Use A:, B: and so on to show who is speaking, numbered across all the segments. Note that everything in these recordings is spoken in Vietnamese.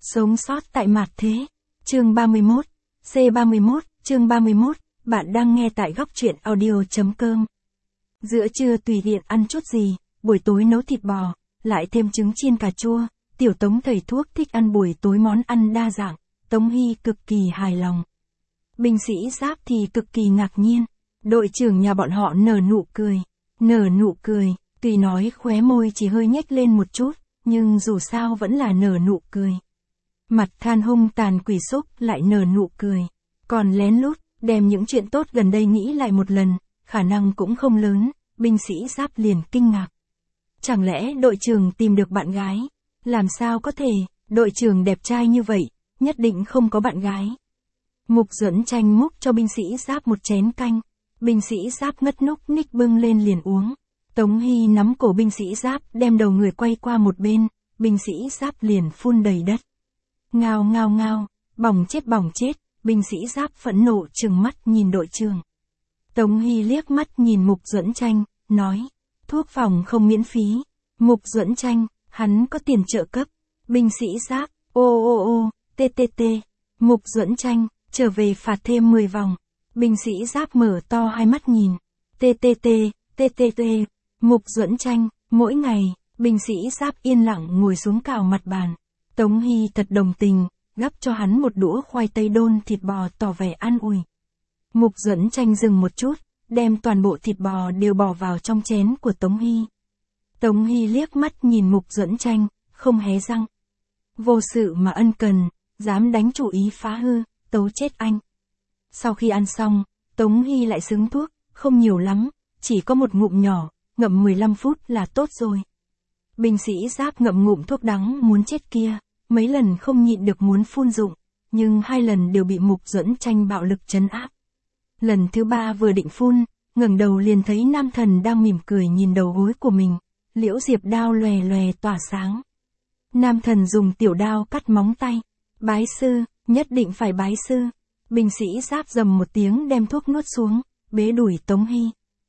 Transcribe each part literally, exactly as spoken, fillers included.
A: Sống sót tại mạt thế. Chương ba mươi mốt. C ba mươi mốt, chương ba mươi mốt, bạn đang nghe tại góc truyện audio.com. Giữa trưa tùy tiện ăn chút gì, buổi tối nấu thịt bò, lại thêm trứng chiên cà chua, tiểu Tống thầy thuốc thích ăn buổi tối món ăn đa dạng, Tống Hy cực kỳ hài lòng. Binh sĩ Giáp thì cực kỳ ngạc nhiên, đội trưởng nhà bọn họ nở nụ cười, nở nụ cười, tuy nói khóe môi chỉ hơi nhếch lên một chút, nhưng dù sao vẫn là nở nụ cười. Mặt than hung tàn quỷ xúc lại nở nụ cười, còn lén lút, đem những chuyện tốt gần đây nghĩ lại một lần, khả năng cũng không lớn, binh sĩ Giáp liền kinh ngạc. Chẳng lẽ đội trưởng tìm được bạn gái? Làm sao có thể, đội trưởng đẹp trai như vậy, nhất định không có bạn gái. Mục Duẫn Tranh múc cho binh sĩ Giáp một chén canh, binh sĩ Giáp ngất núc ních bưng lên liền uống. Tống Hy nắm cổ binh sĩ Giáp đem đầu người quay qua một bên, binh sĩ Giáp liền phun đầy đất. Ngao ngao ngao, bỏng chết bỏng chết, binh sĩ Giáp phẫn nộ trừng mắt nhìn đội trưởng. Tống Hy liếc mắt nhìn Mục Duẫn Tranh, nói, thuốc phòng không miễn phí. Mục Duẫn Tranh, hắn có tiền trợ cấp. Binh sĩ Giáp, ô ô ô, tê tê tê. Mục Duẫn Tranh, trở về phạt thêm mười vòng. Binh sĩ Giáp mở to hai mắt nhìn. Tê tê tê, tê tê tê. Mục Duẫn Tranh, mỗi ngày, binh sĩ Giáp yên lặng ngồi xuống cào mặt bàn. Tống Hy thật đồng tình, gắp cho hắn một đũa khoai tây đôn thịt bò tỏ vẻ an ủi. Mục Duẫn Tranh dừng một chút, đem toàn bộ thịt bò đều bỏ vào trong chén của Tống Hy. Tống Hy liếc mắt nhìn Mục Duẫn Tranh, không hé răng. Vô sự mà ân cần, dám đánh chủ ý phá hư, tấu chết anh. Sau khi ăn xong, Tống Hy lại xứng thuốc, không nhiều lắm, chỉ có một ngụm nhỏ, ngậm mười lăm phút là tốt rồi. Binh sĩ Giáp ngậm ngụm thuốc đắng muốn chết kia, mấy lần không nhịn được muốn phun dụng, nhưng hai lần đều bị Mục Duẫn Tranh bạo lực trấn áp. Lần thứ ba vừa định phun, ngẩng đầu liền thấy nam thần đang mỉm cười nhìn đầu gối của mình, liễu diệp đao lòe lòe tỏa sáng. Nam thần dùng tiểu đao cắt móng tay, bái sư, nhất định phải bái sư. Binh sĩ Giáp rầm một tiếng đem thuốc nuốt xuống, bế đuổi Tống Hy.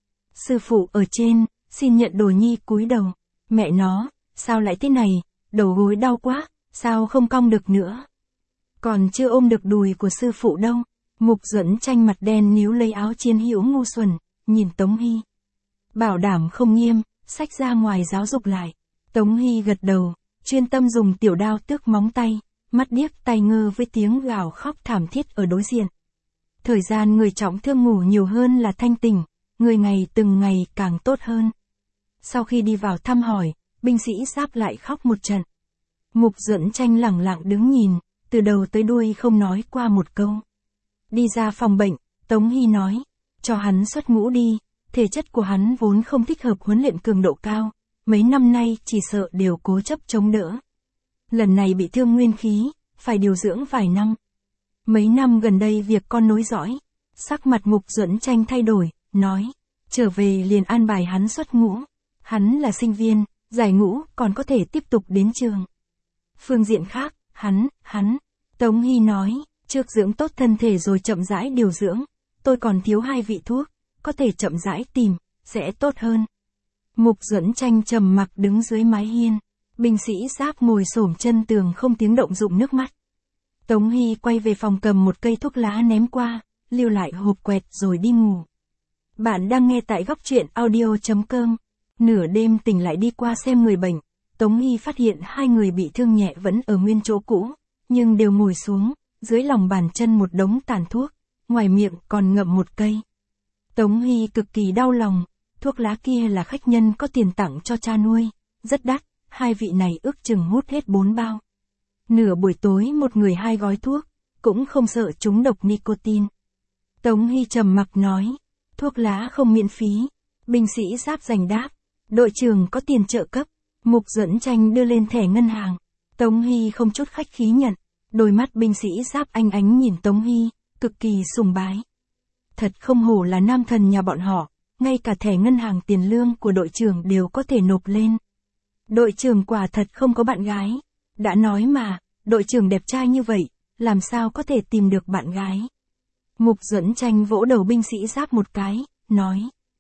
A: Sư phụ ở trên, xin nhận đồ nhi cúi đầu. Mẹ nó, sao lại thế này, đầu gối đau quá, sao không cong được nữa. Còn chưa ôm được đùi của sư phụ đâu. Mục Duẫn Tranh mặt đen níu lấy áo chiến hữu ngu xuẩn, nhìn Tống Hy. Bảo đảm không nghiêm, xách ra ngoài giáo dục lại. Tống Hy gật đầu, chuyên tâm dùng tiểu đao tước móng tay, mắt điếc tai ngơ với tiếng gào khóc thảm thiết ở đối diện. Thời gian người trọng thương ngủ nhiều hơn là thanh tỉnh, người ngày từng ngày càng tốt hơn. Sau khi đi vào thăm hỏi, binh sĩ Giáp lại khóc một trận. Mục Duẫn Tranh lẳng lặng đứng nhìn, từ đầu tới đuôi không nói qua một câu. Đi ra phòng bệnh, Tống Hy nói, cho hắn xuất ngũ đi, thể chất của hắn vốn không thích hợp huấn luyện cường độ cao, mấy năm nay chỉ sợ đều cố chấp chống đỡ. Lần này bị thương nguyên khí, phải điều dưỡng vài năm. Mấy năm gần đây việc con nối dõi, sắc mặt Mục Duẫn Tranh thay đổi, nói, trở về liền an bài hắn xuất ngũ. Hắn là sinh viên, giải ngũ còn có thể tiếp tục đến trường. Phương diện khác, hắn, hắn, Tống Hy nói, trước dưỡng tốt thân thể rồi chậm rãi điều dưỡng, tôi còn thiếu hai vị thuốc, có thể chậm rãi tìm, sẽ tốt hơn. Mục Duẫn Tranh trầm mặc đứng dưới mái hiên, binh sĩ Giáp ngồi xổm chân tường không tiếng động rụng nước mắt. Tống Hy quay về phòng cầm một cây thuốc lá ném qua, lưu lại hộp quẹt rồi đi ngủ. Bạn đang nghe tại góc truyện audio.com. Nửa đêm tỉnh lại đi qua xem người bệnh, Tống Hy phát hiện hai người bị thương nhẹ vẫn ở nguyên chỗ cũ, nhưng đều ngồi xuống, dưới lòng bàn chân một đống tàn thuốc, ngoài miệng còn ngậm một cây. Tống Hy cực kỳ đau lòng, thuốc lá kia là khách nhân có tiền tặng cho cha nuôi, rất đắt, hai vị này ước chừng hút hết bốn bao. Nửa buổi tối một người hai gói thuốc, cũng không sợ trúng độc nicotine. Tống Hy trầm mặc nói, thuốc lá không miễn phí. Binh sĩ Giáp giành đáp, đội trưởng có tiền trợ cấp. Mục Duẫn Tranh đưa lên thẻ ngân hàng, Tống Hy không chút khách khí nhận, đôi mắt binh sĩ Giáp anh ánh nhìn Tống Hy, cực kỳ sùng bái. Thật không hổ là nam thần nhà bọn họ, ngay cả thẻ ngân hàng tiền lương của đội trưởng đều có thể nộp lên. Đội trưởng quả thật không có bạn gái, đã nói mà, đội trưởng đẹp trai như vậy, làm sao có thể tìm được bạn gái. Mục Duẫn Tranh vỗ đầu binh sĩ Giáp một cái, nói,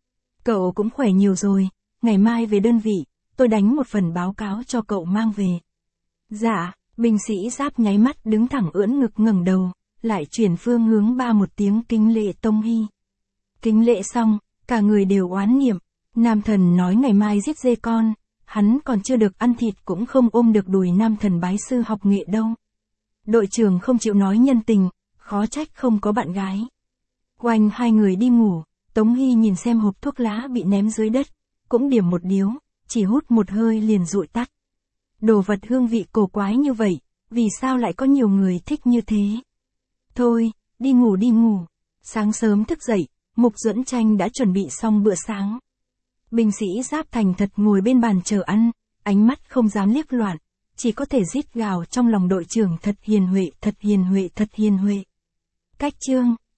A: cậu cũng khỏe nhiều rồi, ngày mai về đơn vị, tôi đánh một phần báo cáo cho cậu mang về. Dạ, Binh sĩ Giáp nháy mắt đứng thẳng ưỡn ngực ngẩng đầu, lại chuyển phương hướng ba một tiếng kính lệ Tông Hy. Kính lệ xong, cả người đều oán niệm, Nam Thần nói ngày mai giết dê con, hắn còn chưa được ăn thịt cũng không ôm được đùi Nam Thần bái sư học nghệ đâu. Đội trưởng không chịu nói nhân tình, khó trách không có bạn gái. Oanh hai người đi ngủ, Tống Hy nhìn xem hộp thuốc lá bị ném dưới đất, cũng điểm một điếu, chỉ hút một hơi liền dụi tắt. Đồ vật hương vị cổ quái như vậy, vì sao lại có nhiều người thích như thế? Thôi, đi ngủ đi ngủ. Sáng sớm thức dậy, Mục Duẫn Tranh đã chuẩn bị xong bữa sáng. Binh sĩ Giáp thành thật ngồi bên bàn chờ ăn, ánh mắt không dám liếc loạn, chỉ có thể rít gào trong lòng đội trưởng thật hiền huệ, thật hiền huệ, thật hiền huệ. Cách chương